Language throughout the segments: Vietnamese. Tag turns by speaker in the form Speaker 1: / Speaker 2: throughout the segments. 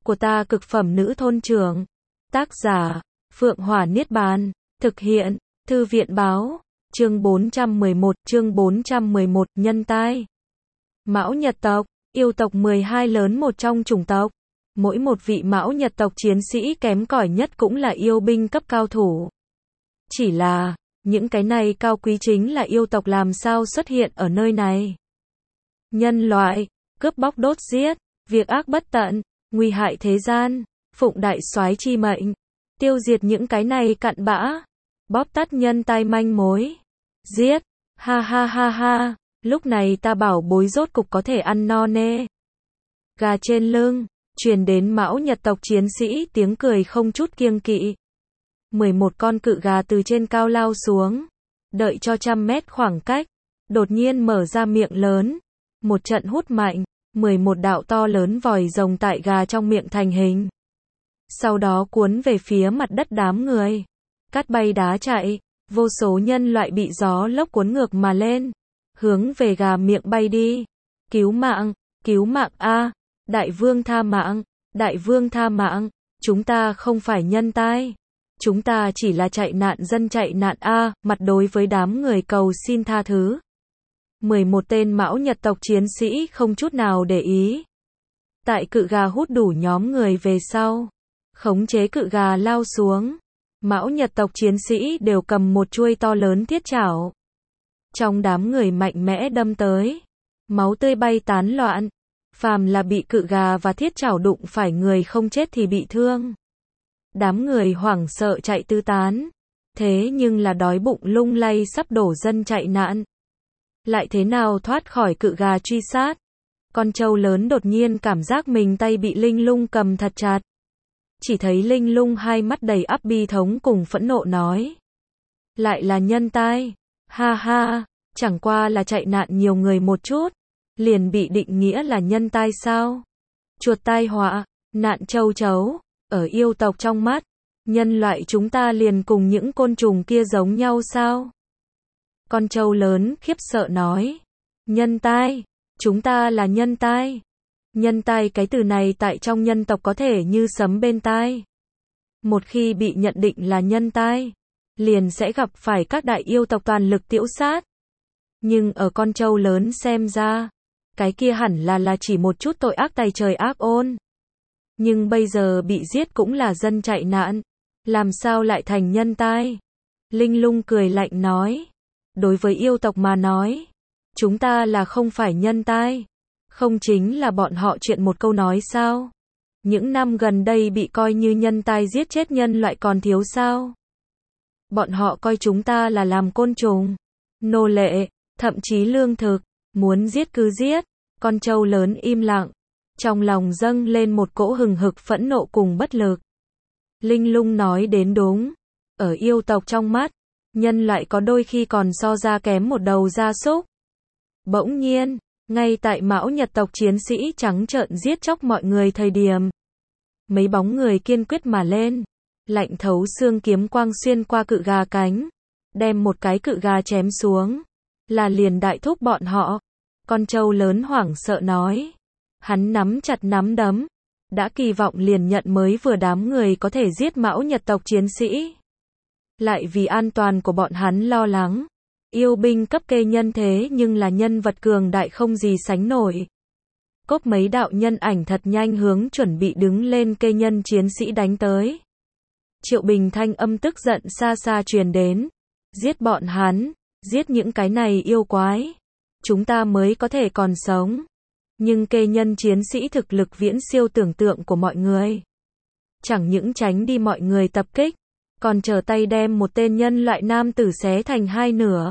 Speaker 1: của ta cực phẩm nữ thôn trưởng. Tác giả, Phượng Hỏa Niết Bàn. Thực hiện, Thư viện báo. Chương 411, nhân tai. Mão Nhật tộc, yêu tộc 12 lớn một trong chủng tộc. Mỗi một vị Mão Nhật tộc chiến sĩ kém cỏi nhất cũng là yêu binh cấp cao thủ. Chỉ là, những cái này cao quý chính là yêu tộc làm sao xuất hiện ở nơi này. Nhân loại, cướp bóc đốt giết, việc ác bất tận, nguy hại thế gian, phụng đại soái chi mệnh, tiêu diệt những cái này cặn bã, bóp tắt nhân tai manh mối, giết, ha ha ha ha, lúc này ta bảo bối rốt cục có thể ăn no nê. Gà trên lưng, truyền đến Mão Nhật tộc chiến sĩ tiếng cười không chút kiêng kỵ. 11 con cự gà từ trên cao lao xuống, đợi cho trăm mét khoảng cách, đột nhiên mở ra miệng lớn, một trận hút mạnh, 11 đạo to lớn vòi rồng tại gà trong miệng thành hình. Sau đó cuốn về phía mặt đất đám người, cắt bay đá chạy, vô số nhân loại bị gió lốc cuốn ngược mà lên, hướng về gà miệng bay đi. Cứu mạng a, đại vương tha mạng, đại vương tha mạng, chúng ta không phải nhân tai. Chúng ta chỉ là chạy nạn dân chạy nạn a, mặt đối với đám người cầu xin tha thứ. 11 tên Mão Nhật tộc chiến sĩ không chút nào để ý. Tại cự gà hút đủ nhóm người về sau, khống chế cự gà lao xuống. Mão Nhật tộc chiến sĩ đều cầm một chuôi to lớn thiết chảo. Trong đám người mạnh mẽ đâm tới, máu tươi bay tán loạn. Phàm là bị cự gà và thiết chảo đụng phải người không chết thì bị thương. Đám người hoảng sợ chạy tứ tán. Thế nhưng là đói bụng lung lay sắp đổ dân chạy nạn. Lại thế nào thoát khỏi cự gà truy sát. Con trâu lớn đột nhiên cảm giác mình tay bị Linh Lung cầm thật chặt. Chỉ thấy Linh Lung hai mắt đầy ắp bi thống cùng phẫn nộ nói. Lại là nhân tai. Ha ha, chẳng qua là chạy nạn nhiều người một chút. Liền bị định nghĩa là nhân tai sao? Chuột tai họa, nạn châu chấu. Ở yêu tộc trong mắt, nhân loại chúng ta liền cùng những côn trùng kia giống nhau sao? Con trâu lớn khiếp sợ nói. Nhân tai, chúng ta là nhân tai. Nhân tai cái từ này tại trong nhân tộc có thể như sấm bên tai. Một khi bị nhận định là nhân tai, liền sẽ gặp phải các đại yêu tộc toàn lực tiễu sát. Nhưng ở con trâu lớn xem ra, cái kia hẳn là chỉ một chút tội ác tày trời ác ôn. Nhưng bây giờ bị giết cũng là dân chạy nạn, làm sao lại thành nhân tai? Linh Lung cười lạnh nói. Đối với yêu tộc mà nói, chúng ta là không phải nhân tai. Không chính là bọn họ chuyện một câu nói sao? Những năm gần đây bị coi như nhân tai giết chết nhân loại còn thiếu sao? Bọn họ coi chúng ta là làm côn trùng, nô lệ, thậm chí lương thực, muốn giết cứ giết. Con trâu lớn im lặng, trong lòng dâng lên một cỗ hừng hực phẫn nộ cùng bất lực. Linh Lung nói đến đúng, ở yêu tộc trong mắt, nhân loại có đôi khi còn so ra kém một đầu gia súc. Bỗng nhiên, ngay tại Mão Nhật tộc chiến sĩ trắng trợn giết chóc mọi người thời điểm, mấy bóng người kiên quyết mà lên, lạnh thấu xương kiếm quang xuyên qua cự gà cánh, đem một cái cự gà chém xuống, là liền đại thúc bọn họ. Con trâu lớn hoảng sợ nói. Hắn nắm chặt nắm đấm, đã kỳ vọng liền nhận mới vừa đám người có thể giết Mão Nhật tộc chiến sĩ. Lại vì an toàn của bọn hắn lo lắng. Yêu binh cấp kê nhân thế nhưng là nhân vật cường đại không gì sánh nổi. Cốp mấy đạo nhân ảnh thật nhanh hướng chuẩn bị đứng lên kê nhân chiến sĩ đánh tới. Triệu Bình thanh âm tức giận xa xa truyền đến. Giết bọn hắn, giết những cái này yêu quái. Chúng ta mới có thể còn sống. Nhưng kê nhân chiến sĩ thực lực viễn siêu tưởng tượng của mọi người. Chẳng những tránh đi mọi người tập kích, còn trở tay đem một tên nhân loại nam tử xé thành hai nửa.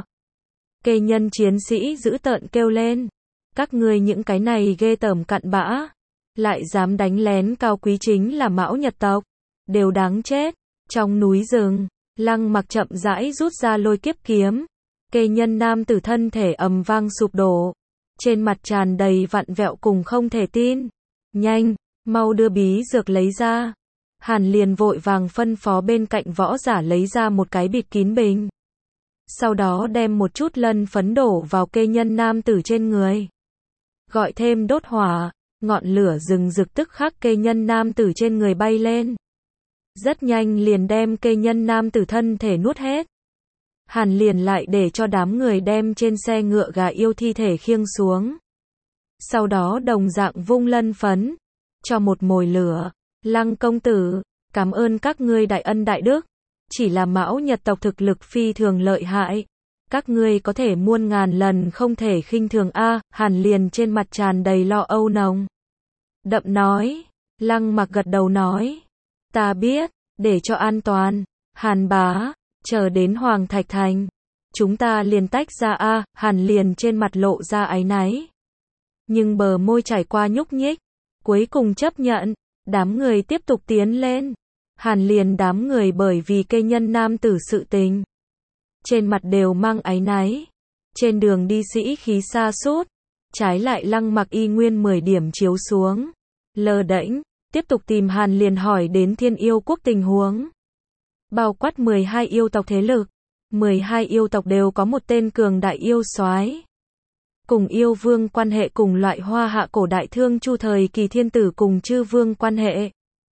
Speaker 1: Kê nhân chiến sĩ dữ tợn kêu lên. Các ngươi những cái này ghê tởm cặn bã. Lại dám đánh lén cao quý chính là Mão Nhật tộc. Đều đáng chết. Trong núi rừng, Lăng Mặc chậm rãi rút ra lôi kiếp kiếm. Kê nhân nam tử thân thể ầm vang sụp đổ. Trên mặt tràn đầy vặn vẹo cùng không thể tin. Nhanh, mau đưa bí dược lấy ra. Hàn liền vội vàng phân phó bên cạnh võ giả lấy ra một cái bịt kín bình. Sau đó đem một chút lân phấn đổ vào kê nhân nam tử trên người. Gọi thêm đốt hỏa, ngọn lửa rừng rực tức khắc kê nhân nam tử trên người bay lên. Rất nhanh liền đem kê nhân nam tử thân thể nuốt hết. Hàn liền lại để cho đám người đem trên xe ngựa gà yêu thi thể khiêng xuống. Sau đó đồng dạng vung lân phấn, cho một mồi lửa. Lăng công tử, cảm ơn các ngươi đại ân đại đức. Chỉ là Mão Nhật tộc thực lực phi thường lợi hại. Các ngươi có thể muôn ngàn lần không thể khinh thường a. Hàn liền trên mặt tràn đầy lo âu nồng đậm nói. Lăng Mặc gật đầu nói. Ta biết, để cho an toàn. Hàn bá, chờ đến Hoàng Thạch Thành. Chúng ta liền tách ra a. Hàn liền trên mặt lộ ra áy náy. Nhưng bờ môi trải qua nhúc nhích. Cuối cùng chấp nhận. Đám người tiếp tục tiến lên. Hàn liền đám người bởi vì cây nhân nam tử sự tình. Trên mặt đều mang áy náy. Trên đường đi sĩ khí xa sút. Trái lại Lăng Mặc y nguyên 10 điểm chiếu xuống. Lơ đễnh, tiếp tục tìm Hàn liền hỏi đến Thiên Yêu Quốc tình huống. Bao quát 12 yêu tộc thế lực. 12 yêu tộc đều có một tên cường đại yêu soái. Cùng yêu vương quan hệ cùng loại Hoa Hạ cổ đại thương chu thời kỳ thiên tử cùng chư vương quan hệ.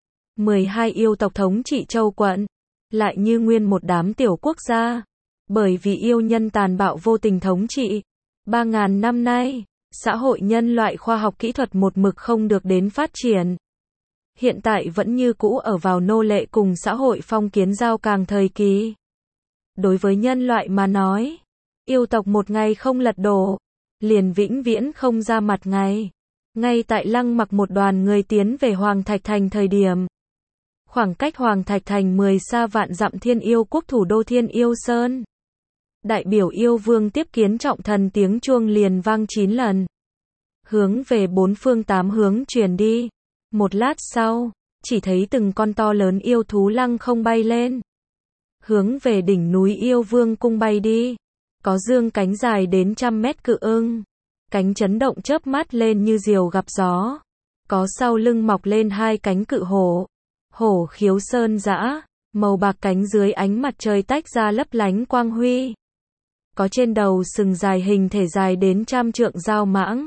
Speaker 1: 12 yêu tộc thống trị châu quận. Lại như nguyên một đám tiểu quốc gia. Bởi vì yêu nhân tàn bạo vô tình thống trị. 3.000 năm nay, xã hội nhân loại khoa học kỹ thuật một mực không được đến phát triển. Hiện tại vẫn như cũ ở vào nô lệ cùng xã hội phong kiến giao càng thời kỳ. Đối với nhân loại mà nói, yêu tộc một ngày không lật đổ, liền vĩnh viễn không ra mặt ngày. Ngay tại Lăng Mặc một đoàn người tiến về Hoàng Thạch Thành thời điểm. Khoảng cách Hoàng Thạch Thành 10 xa vạn dặm Thiên Yêu Quốc thủ đô Thiên Yêu Sơn. Đại biểu yêu vương tiếp kiến trọng thần tiếng chuông liền vang 9 lần. Hướng về 4 phương 8 hướng truyền đi. Một lát sau, chỉ thấy từng con to lớn yêu thú lăng không bay lên. Hướng về đỉnh núi yêu vương cung bay đi. Có dương cánh dài đến 100 mét cự ưng. Cánh chấn động chớp mắt lên như diều gặp gió. Có sau lưng mọc lên 2 cánh cự hổ. Hổ khiếu sơn dã, màu bạc cánh dưới ánh mặt trời tách ra lấp lánh quang huy. Có trên đầu sừng dài hình thể dài đến 100 trượng dao mãng.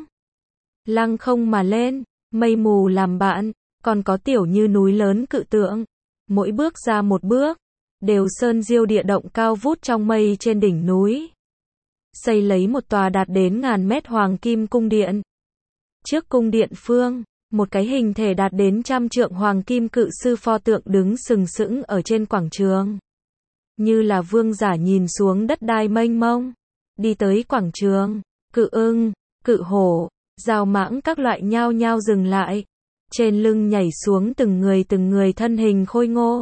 Speaker 1: Lăng không mà lên, mây mù làm bạn, còn có tiểu như núi lớn cự tượng. Mỗi bước ra một bước, đều sơn diêu địa động cao vút trong mây trên đỉnh núi. Xây lấy một tòa đạt đến 1000 mét hoàng kim cung điện. Trước cung điện phương, một cái hình thể đạt đến 100 trượng hoàng kim cự sư pho tượng đứng sừng sững ở trên quảng trường. Như là vương giả nhìn xuống đất đai mênh mông. Đi tới quảng trường, cự ưng, cự hổ, dao mãng các loại nhao nhao dừng lại. Trên lưng nhảy xuống từng người thân hình khôi ngô.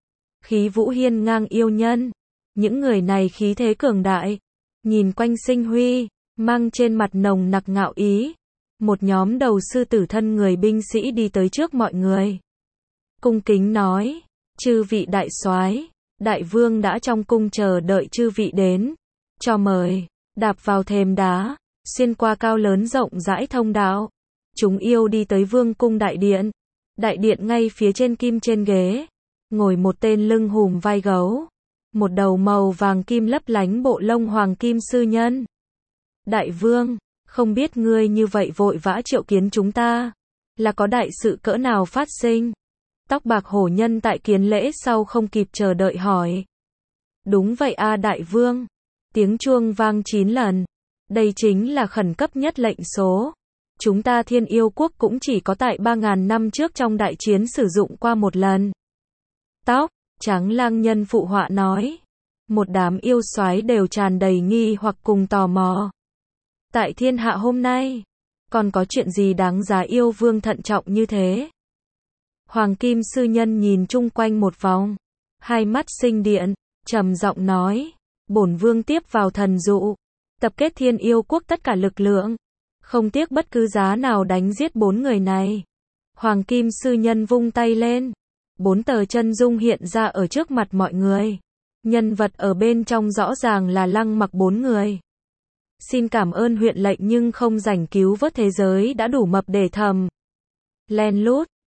Speaker 1: Khí vũ hiên ngang yêu nhân. Những người này khí thế cường đại. Nhìn quanh sinh huy, mang trên mặt nồng nặc ngạo ý. Một nhóm đầu sư tử thân người binh sĩ đi tới trước mọi người. Cung kính nói, chư vị đại soái, đại vương đã trong cung chờ đợi chư vị đến. Cho mời, đạp vào thềm đá, xuyên qua cao lớn rộng rãi thông đạo. Chúng yêu đi tới vương cung đại điện. Đại điện ngay phía trên kim trên ghế. Ngồi một tên lưng hùm vai gấu. Một đầu màu vàng kim lấp lánh bộ lông hoàng kim sư nhân. Đại vương, không biết ngươi như vậy vội vã triệu kiến chúng ta, là có đại sự cỡ nào phát sinh? Tóc bạc hổ nhân tại kiến lễ sau không kịp chờ đợi hỏi. Đúng vậy a đại vương. Tiếng chuông vang 9 lần. Đây chính là khẩn cấp nhất lệnh số. Chúng ta Thiên Yêu Quốc cũng chỉ có tại 3000 năm trước trong đại chiến sử dụng qua một lần. Tóc trắng lang nhân phụ họa nói. Một đám yêu soái đều tràn đầy nghi hoặc cùng tò mò. Tại thiên hạ hôm nay, còn có chuyện gì đáng giá yêu vương thận trọng như thế? Hoàng kim sư nhân nhìn chung quanh một vòng, hai mắt sinh điện, trầm giọng nói, bổn vương tiếp vào thần dụ, tập kết Thiên Yêu Quốc tất cả lực lượng, không tiếc bất cứ giá nào đánh giết 4 người này. Hoàng kim sư nhân vung tay lên, 4 tờ chân dung hiện ra ở trước mặt mọi người. Nhân vật ở bên trong rõ ràng là Lăng Mặc 4 người. Xin cảm ơn huyện lệnh nhưng không rảnh cứu vớt thế giới đã đủ mập để thầm. Len lút,